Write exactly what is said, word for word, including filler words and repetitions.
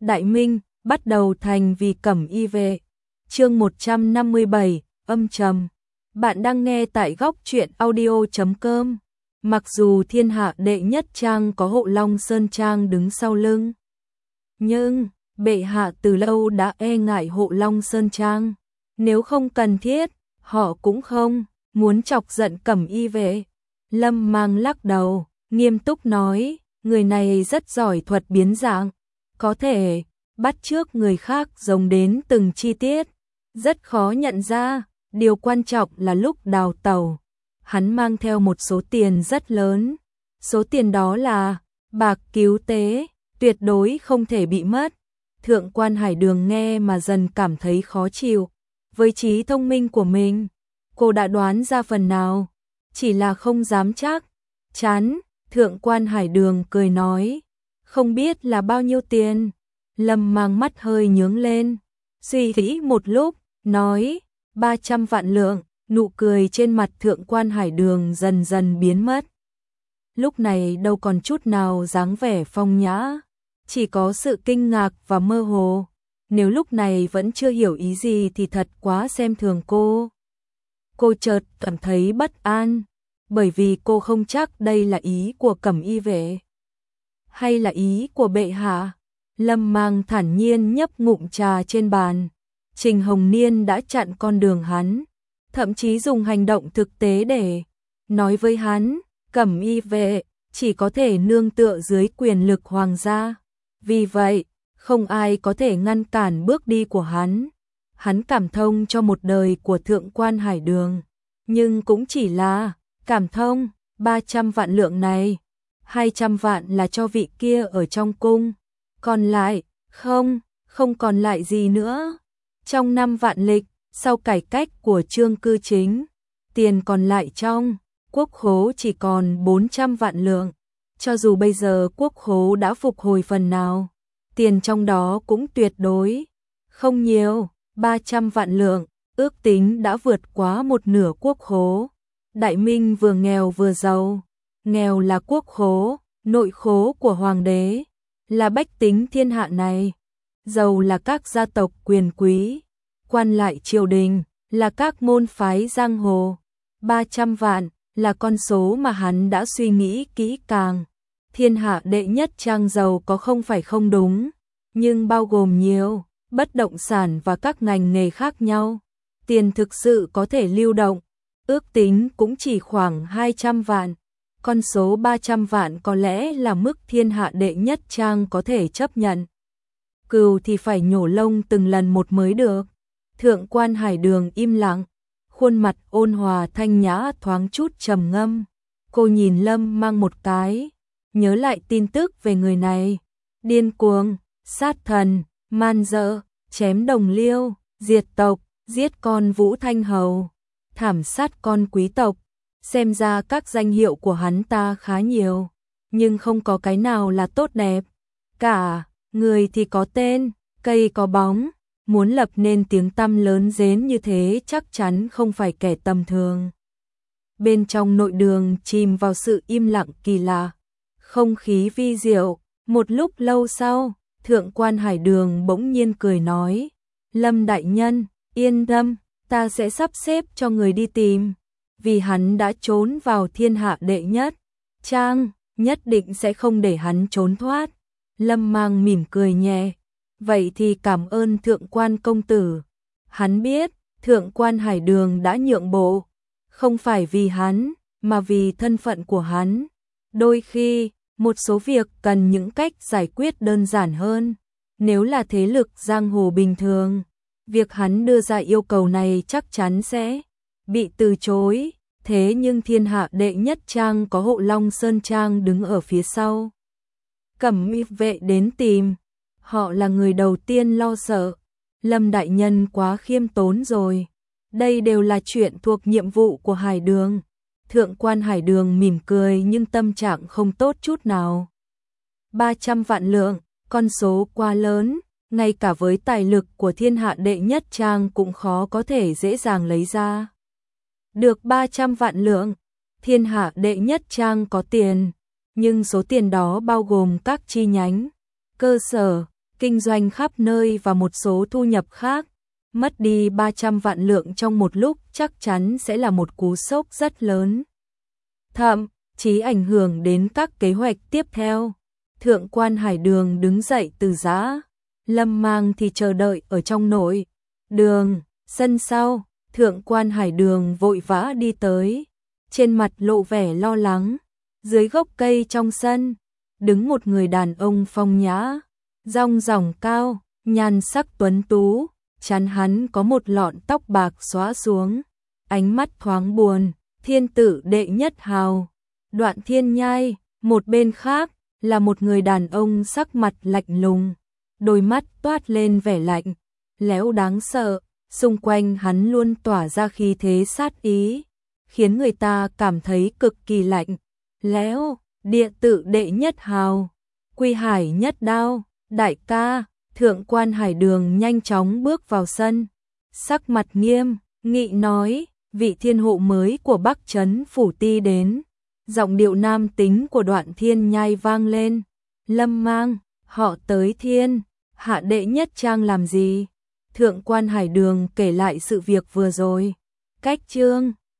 Đại Minh, bắt đầu thành vì Cẩm Y Vệ. Chương một trăm năm mươi bảy, âm trầm. Bạn đang nghe tại góc truyện audio chấm com. Mặc dù thiên hạ đệ nhất trang có Hộ Long Sơn Trang đứng sau lưng, nhưng bệ hạ từ lâu đã e ngại Hộ Long Sơn Trang. Nếu không cần thiết, họ cũng không muốn chọc giận Cẩm Y Vệ. Lâm Mang lắc đầu, nghiêm túc nói, người này rất giỏi thuật biến dạng, có thể bắt chước người khác giống đến từng chi tiết, rất khó nhận ra. Điều quan trọng là lúc đào tẩu, hắn mang theo một số tiền rất lớn. Số tiền đó là bạc cứu tế, tuyệt đối không thể bị mất. Thượng quan Hải Đường nghe mà dần cảm thấy khó chịu. Với trí thông minh của mình, cô đã đoán ra phần nào, chỉ là không dám chắc chắn. Thượng quan Hải Đường cười nói, không biết là bao nhiêu tiền. Lâm Mang mắt hơi nhướng lên, suy nghĩ một lúc, nói, ba trăm vạn lượng. Nụ cười trên mặt Thượng quan Hải Đường dần dần biến mất. Lúc này đâu còn chút nào dáng vẻ phong nhã, chỉ có sự kinh ngạc và mơ hồ. Nếu lúc này vẫn chưa hiểu ý gì thì thật quá xem thường cô. Cô chợt cảm thấy bất an, bởi vì cô không chắc đây là ý của Cẩm Y Vệ hay là ý của bệ hạ. Lâm Mang thản nhiên nhấp ngụm trà trên bàn. Trình Hồng Niên đã chặn con đường hắn, thậm chí dùng hành động thực tế để nói với hắn, Cẩm Y Vệ chỉ có thể nương tựa dưới quyền lực hoàng gia. Vì vậy, không ai có thể ngăn cản bước đi của hắn. Hắn cảm thông cho một đời của Thượng quan Hải Đường, nhưng cũng chỉ là cảm thông. Ba trăm vạn lượng này, hai trăm vạn là cho vị kia ở trong cung, còn lại, không, không còn lại gì nữa. Trong năm vạn lịch, sau cải cách của Trương Cư Chính, tiền còn lại trong quốc khố chỉ còn bốn trăm vạn lượng. Cho dù bây giờ quốc khố đã phục hồi phần nào, tiền trong đó cũng tuyệt đối không nhiều. Ba trăm vạn lượng, ước tính đã vượt quá một nửa quốc khố. Đại Minh vừa nghèo vừa giàu. Nghèo là quốc khố, nội khố của hoàng đế, là bách tính thiên hạ này. Giàu là các gia tộc quyền quý, quan lại triều đình, là các môn phái giang hồ. Ba trăm vạn là con số mà hắn đã suy nghĩ kỹ càng. Thiên hạ đệ nhất trang giàu có không phải không đúng, nhưng bao gồm nhiều bất động sản và các ngành nghề khác nhau. Tiền thực sự có thể lưu động, ước tính cũng chỉ khoảng hai trăm vạn. Con số ba trăm vạn có lẽ là mức thiên hạ đệ nhất trang có thể chấp nhận. Cừu thì phải nhổ lông từng lần một mới được. Thượng quan Hải Đường im lặng, khuôn mặt ôn hòa thanh nhã thoáng chút trầm ngâm. Cô nhìn Lâm Mang một cái, nhớ lại tin tức về người này. Điên cuồng, sát thần, man dợ, chém đồng liêu, diệt tộc, giết con Vũ Thanh Hầu, thảm sát con quý tộc. Xem ra các danh hiệu của hắn ta khá nhiều, nhưng không có cái nào là tốt đẹp cả. Người thì có tên, cây có bóng, muốn lập nên tiếng tăm lớn dến như thế chắc chắn không phải kẻ tầm thường. Bên trong nội đường chìm vào sự im lặng kỳ lạ, không khí vi diệu. Một lúc lâu sau, Thượng quan Hải Đường bỗng nhiên cười nói, Lâm đại nhân, yên tâm, ta sẽ sắp xếp cho người đi tìm. Vì hắn đã trốn vào thiên hạ đệ nhất trang, nhất định sẽ không để hắn trốn thoát. Lâm Mang mỉm cười nhẹ, vậy thì cảm ơn Thượng quan công tử. Hắn biết, Thượng quan Hải Đường đã nhượng bộ, không phải vì hắn, mà vì thân phận của hắn. Đôi khi, một số việc cần những cách giải quyết đơn giản hơn. Nếu là thế lực giang hồ bình thường, việc hắn đưa ra yêu cầu này chắc chắn sẽ bị từ chối. Thế nhưng thiên hạ đệ nhất trang có Hộ Long Sơn Trang đứng ở phía sau. Cẩm Y Vệ đến tìm, họ là người đầu tiên lo sợ. Lâm đại nhân quá khiêm tốn rồi, đây đều là chuyện thuộc nhiệm vụ của Hải Đường. Thượng quan Hải Đường mỉm cười nhưng tâm trạng không tốt chút nào. Ba trăm vạn lượng, con số quá lớn, ngay cả với tài lực của thiên hạ đệ nhất trang cũng khó có thể dễ dàng lấy ra được ba trăm vạn lượng. Thiên hạ đệ nhất trang có tiền, nhưng số tiền đó bao gồm các chi nhánh, cơ sở, kinh doanh khắp nơi và một số thu nhập khác. Mất đi ba trăm vạn lượng trong một lúc chắc chắn sẽ là một cú sốc rất lớn. Thậm chí ảnh hưởng đến các kế hoạch tiếp theo. Thượng quan Hải Đường đứng dậy từ giá. Lâm Mang thì chờ đợi ở trong nội đường, sân sau. Thượng quan Hải Đường vội vã đi tới, trên mặt lộ vẻ lo lắng. Dưới gốc cây trong sân, đứng một người đàn ông phong nhã, dong dỏng cao, nhan sắc tuấn tú, chán hắn có một lọn tóc bạc xõa xuống, ánh mắt thoáng buồn, thiên tử đệ nhất hào, Đoạn Thiên Nhai. Một bên khác là một người đàn ông sắc mặt lạnh lùng, đôi mắt toát lên vẻ lạnh lẽo đáng sợ, xung quanh hắn luôn tỏa ra khí thế sát ý, khiến người ta cảm thấy cực kỳ lạnh lẽo. Địa tự đệ nhất hào, Quy Hải nhất đao, đại ca. Thượng quan Hải Đường nhanh chóng bước vào sân, sắc mặt nghiêm nghị nói, vị thiên hộ mới của Bắc Trấn Phủ Ti đến. Giọng điệu nam tính của Đoạn Thiên Nhai vang lên. Lâm Mang, họ tới thiên hạ đệ nhất trang làm gì? Thượng quan Hải Đường kể lại sự việc vừa rồi. Cách chương